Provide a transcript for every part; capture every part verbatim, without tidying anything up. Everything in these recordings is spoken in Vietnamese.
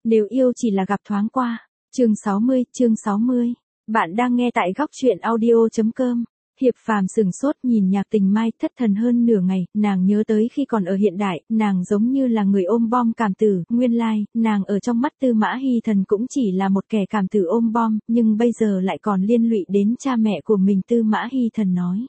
Nếu yêu chỉ là gặp thoáng qua. Chương sáu mươi, chương sáu mươi. Bạn đang nghe tại góc truyện audio chấm com. Hiệp Phàm sừng sốt nhìn Nhạc Tình Mai thất thần hơn nửa ngày, nàng nhớ tới khi còn ở hiện đại, nàng giống như là người ôm bom cảm tử, nguyên lai, nàng ở trong mắt Tư Mã Hy Thần cũng chỉ là một kẻ cảm tử ôm bom, nhưng bây giờ lại còn liên lụy đến cha mẹ của mình. Tư Mã Hy Thần nói.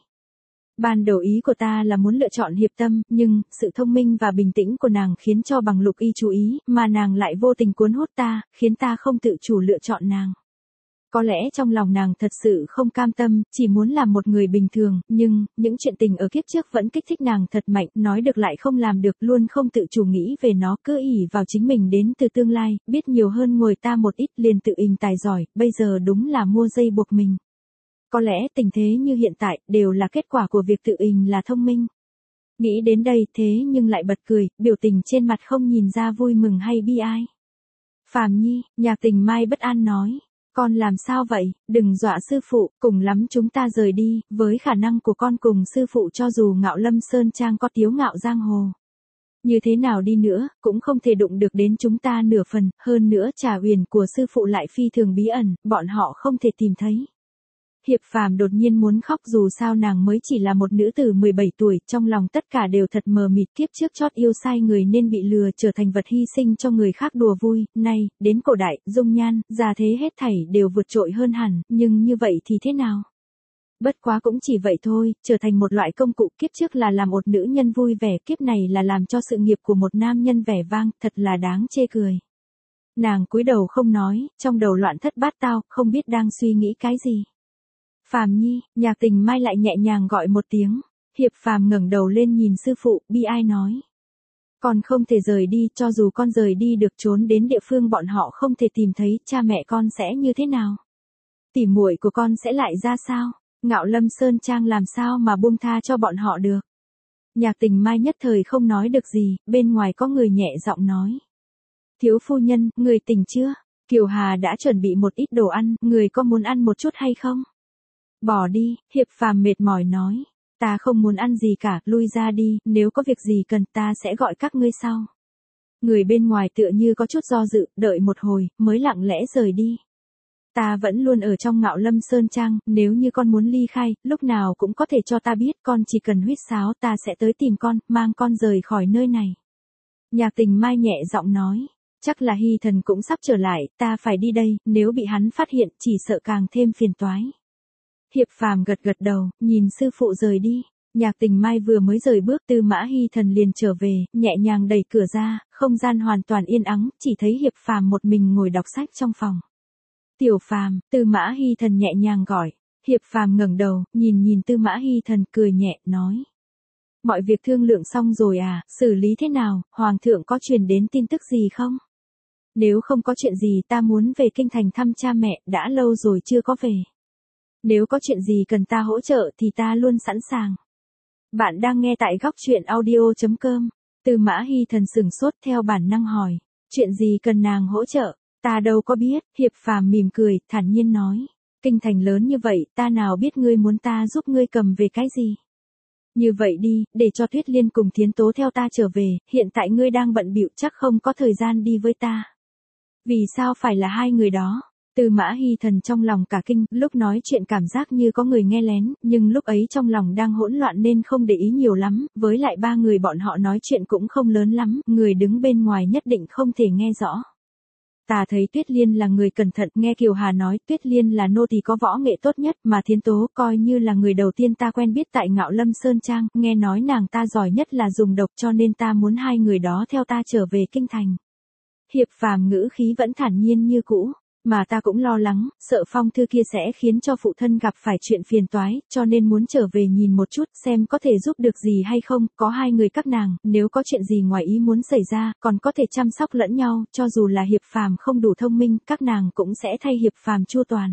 Ban đầu ý của ta là muốn lựa chọn Hiệp Tâm, nhưng, sự thông minh và bình tĩnh của nàng khiến cho Bằng Lục Y chú ý, mà nàng lại vô tình cuốn hút ta, khiến ta không tự chủ lựa chọn nàng. Có lẽ trong lòng nàng thật sự không cam tâm, chỉ muốn làm một người bình thường, nhưng, những chuyện tình ở kiếp trước vẫn kích thích nàng thật mạnh, nói được lại không làm được, luôn không tự chủ nghĩ về nó, cứ ỷ vào chính mình đến từ tương lai, biết nhiều hơn người ta một ít liền tự ình tài giỏi, bây giờ đúng là mua dây buộc mình. Có lẽ tình thế như hiện tại, đều là kết quả của việc tự ình là thông minh. Nghĩ đến đây thế nhưng lại bật cười, biểu tình trên mặt không nhìn ra vui mừng hay bi ai. Phàm Nhi, Nhạc Tình Mai bất an nói. Con làm sao vậy, đừng dọa sư phụ, cùng lắm chúng ta rời đi, với khả năng của con cùng sư phụ cho dù Ngạo Lâm Sơn Trang có tiếu ngạo giang hồ. Như thế nào đi nữa, cũng không thể đụng được đến chúng ta nửa phần, hơn nữa trà huyền của sư phụ lại phi thường bí ẩn, bọn họ không thể tìm thấy. Hiệp Phàm đột nhiên muốn khóc dù sao nàng mới chỉ là một nữ tử mười bảy tuổi, trong lòng tất cả đều thật mờ mịt, kiếp trước chót yêu sai người nên bị lừa trở thành vật hy sinh cho người khác đùa vui, nay, đến cổ đại, dung nhan, già thế hết thảy đều vượt trội hơn hẳn, nhưng như vậy thì thế nào? Bất quá cũng chỉ vậy thôi, trở thành một loại công cụ, kiếp trước là làm một nữ nhân vui vẻ, kiếp này là làm cho sự nghiệp của một nam nhân vẻ vang, thật là đáng chê cười. Nàng cúi đầu không nói, trong đầu loạn thất bát tao, không biết đang suy nghĩ cái gì. Phàm Nhi, Nhạc Tình Mai lại nhẹ nhàng gọi một tiếng. Hiệp Phàm ngẩng đầu lên nhìn sư phụ, bi ai nói. Con không thể rời đi, cho dù con rời đi được trốn đến địa phương bọn họ không thể tìm thấy, cha mẹ con sẽ như thế nào? Tỉ muội của con sẽ lại ra sao? Ngạo Lâm Sơn Trang làm sao mà buông tha cho bọn họ được? Nhạc Tình Mai nhất thời không nói được gì, bên ngoài có người nhẹ giọng nói. Thiếu phu nhân, người tỉnh chưa? Kiều Hà đã chuẩn bị một ít đồ ăn, người có muốn ăn một chút hay không? Bỏ đi, Hiệp Phàm mệt mỏi nói. Ta không muốn ăn gì cả, lui ra đi, nếu có việc gì cần ta sẽ gọi các ngươi sau. Người bên ngoài tựa như có chút do dự, đợi một hồi, mới lặng lẽ rời đi. Ta vẫn luôn ở trong Ngạo Lâm Sơn Trang, nếu như con muốn ly khai, lúc nào cũng có thể cho ta biết, con chỉ cần huýt sáo ta sẽ tới tìm con, mang con rời khỏi nơi này. Nhạc Tình Mai nhẹ giọng nói. Chắc là Hy Thần cũng sắp trở lại, ta phải đi đây, nếu bị hắn phát hiện, chỉ sợ càng thêm phiền toái. Hiệp Phàm gật gật đầu, nhìn sư phụ rời đi. Nhạc Tình Mai vừa mới rời bước, Tư Mã Hy Thần liền trở về, nhẹ nhàng đẩy cửa ra, không gian hoàn toàn yên ắng, chỉ thấy Hiệp Phàm một mình ngồi đọc sách trong phòng. Tiểu Phàm, Tư Mã Hy Thần nhẹ nhàng gọi. Hiệp Phàm ngẩng đầu, nhìn nhìn Tư Mã Hy Thần cười nhẹ, nói. Mọi việc thương lượng xong rồi à, xử lý thế nào, Hoàng thượng có truyền đến tin tức gì không? Nếu không có chuyện gì ta muốn về kinh thành thăm cha mẹ, đã lâu rồi chưa có về. Nếu có chuyện gì cần ta hỗ trợ thì ta luôn sẵn sàng. Bạn đang nghe tại góc truyện audio chấm com. Tư Mã Hy Thần sừng sốt theo bản năng hỏi. Chuyện gì cần nàng hỗ trợ? Ta đâu có biết. Hiệp Phàm mỉm cười, thản nhiên nói. Kinh thành lớn như vậy, ta nào biết ngươi muốn ta giúp ngươi cầm về cái gì? Như vậy đi, để cho Tuyết Liên cùng Thiến Tố theo ta trở về, hiện tại ngươi đang bận bịu chắc không có thời gian đi với ta. Vì sao phải là hai người đó? Tư Mã Hy Thần trong lòng cả kinh, lúc nói chuyện cảm giác như có người nghe lén, nhưng lúc ấy trong lòng đang hỗn loạn nên không để ý nhiều lắm, với lại ba người bọn họ nói chuyện cũng không lớn lắm, người đứng bên ngoài nhất định không thể nghe rõ. Ta thấy Tuyết Liên là người cẩn thận, nghe Kiều Hà nói Tuyết Liên là nô tỳ có võ nghệ tốt nhất, mà Thiến Tố coi như là người đầu tiên ta quen biết tại Ngạo Lâm Sơn Trang, nghe nói nàng ta giỏi nhất là dùng độc cho nên ta muốn hai người đó theo ta trở về kinh thành. Hiệp Phàm ngữ khí vẫn thản nhiên như cũ. Mà ta cũng lo lắng, sợ phong thư kia sẽ khiến cho phụ thân gặp phải chuyện phiền toái, cho nên muốn trở về nhìn một chút xem có thể giúp được gì hay không, có hai người các nàng, nếu có chuyện gì ngoài ý muốn xảy ra, còn có thể chăm sóc lẫn nhau, cho dù là Hiệp Phàm không đủ thông minh, các nàng cũng sẽ thay Hiệp Phàm chu toàn.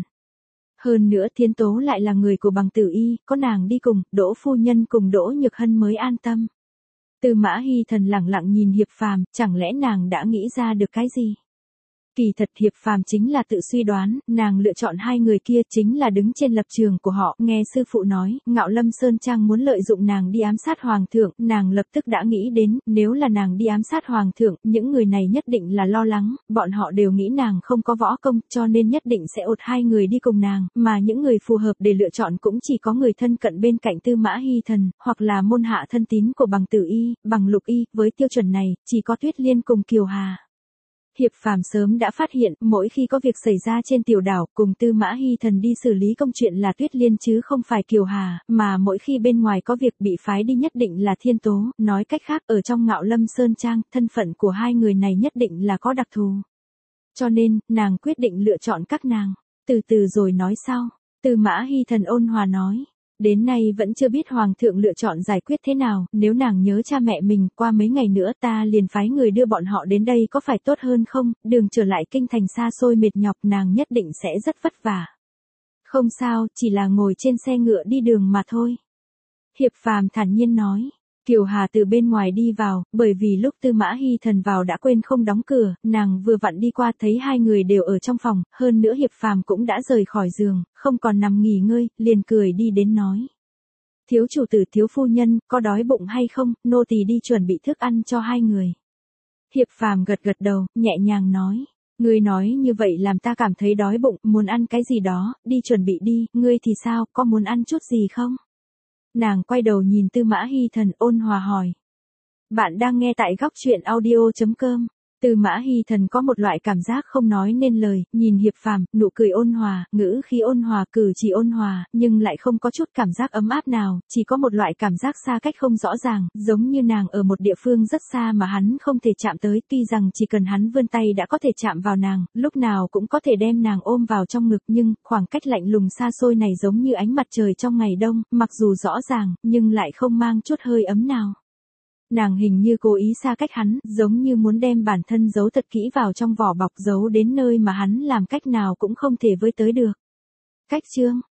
Hơn nữa Thiến Tố lại là người của Bằng Tử Y, có nàng đi cùng, Đỗ phu nhân cùng Đỗ Nhược Hân mới an tâm. Tư Mã Hy Thần lặng lặng nhìn Hiệp Phàm, chẳng lẽ nàng đã nghĩ ra được cái gì? Kỳ thật Hiệp Phàm chính là tự suy đoán, nàng lựa chọn hai người kia chính là đứng trên lập trường của họ, nghe sư phụ nói, Ngạo Lâm Sơn Trang muốn lợi dụng nàng đi ám sát hoàng thượng, nàng lập tức đã nghĩ đến, nếu là nàng đi ám sát hoàng thượng, những người này nhất định là lo lắng, bọn họ đều nghĩ nàng không có võ công, cho nên nhất định sẽ ột hai người đi cùng nàng, mà những người phù hợp để lựa chọn cũng chỉ có người thân cận bên cạnh Tư Mã Hy Thần, hoặc là môn hạ thân tín của Bằng Tử Y, Bằng Lục Y, với tiêu chuẩn này, chỉ có Tuyết Liên cùng Kiều Hà. Hiệp Phàm sớm đã phát hiện, mỗi khi có việc xảy ra trên tiểu đảo, cùng Tư Mã Hy Thần đi xử lý công chuyện là Tuyết Liên chứ không phải Kiều Hà, mà mỗi khi bên ngoài có việc bị phái đi nhất định là Thiên Tố, nói cách khác ở trong Ngạo Lâm Sơn Trang, thân phận của hai người này nhất định là có đặc thù. Cho nên, nàng quyết định lựa chọn các nàng, từ từ rồi nói sau. Tư Mã Hy Thần ôn hòa nói. Đến nay vẫn chưa biết Hoàng thượng lựa chọn giải quyết thế nào, nếu nàng nhớ cha mẹ mình, qua mấy ngày nữa ta liền phái người đưa bọn họ đến đây có phải tốt hơn không, đường trở lại kinh thành xa xôi mệt nhọc nàng nhất định sẽ rất vất vả. Không sao, chỉ là ngồi trên xe ngựa đi đường mà thôi. Hiệp Phàm thản nhiên nói. Kiều Hà từ bên ngoài đi vào, bởi vì lúc Tư Mã Hy Thần vào đã quên không đóng cửa, nàng vừa vặn đi qua thấy hai người đều ở trong phòng, hơn nữa Hiệp Phàm cũng đã rời khỏi giường, không còn nằm nghỉ ngơi, liền cười đi đến nói. Thiếu chủ tử thiếu phu nhân, có đói bụng hay không, nô tỳ đi chuẩn bị thức ăn cho hai người. Hiệp Phàm gật gật đầu, nhẹ nhàng nói. Ngươi nói như vậy làm ta cảm thấy đói bụng, muốn ăn cái gì đó, đi chuẩn bị đi, ngươi thì sao, có muốn ăn chút gì không? Nàng quay đầu nhìn Tư Mã Hy Thần ôn hòa hỏi. Bạn đang nghe tại góc truyện audio chấm com. Tư Mã Hy Thần có một loại cảm giác không nói nên lời, nhìn Hiệp Phàm, nụ cười ôn hòa, ngữ khí ôn hòa, cử chỉ ôn hòa, nhưng lại không có chút cảm giác ấm áp nào, chỉ có một loại cảm giác xa cách không rõ ràng, giống như nàng ở một địa phương rất xa mà hắn không thể chạm tới, tuy rằng chỉ cần hắn vươn tay đã có thể chạm vào nàng, lúc nào cũng có thể đem nàng ôm vào trong ngực, nhưng khoảng cách lạnh lùng xa xôi này giống như ánh mặt trời trong ngày đông, mặc dù rõ ràng, nhưng lại không mang chút hơi ấm nào. Nàng hình như cố ý xa cách hắn, giống như muốn đem bản thân giấu thật kỹ vào trong vỏ bọc, giấu đến nơi mà hắn làm cách nào cũng không thể với tới được. Cách chương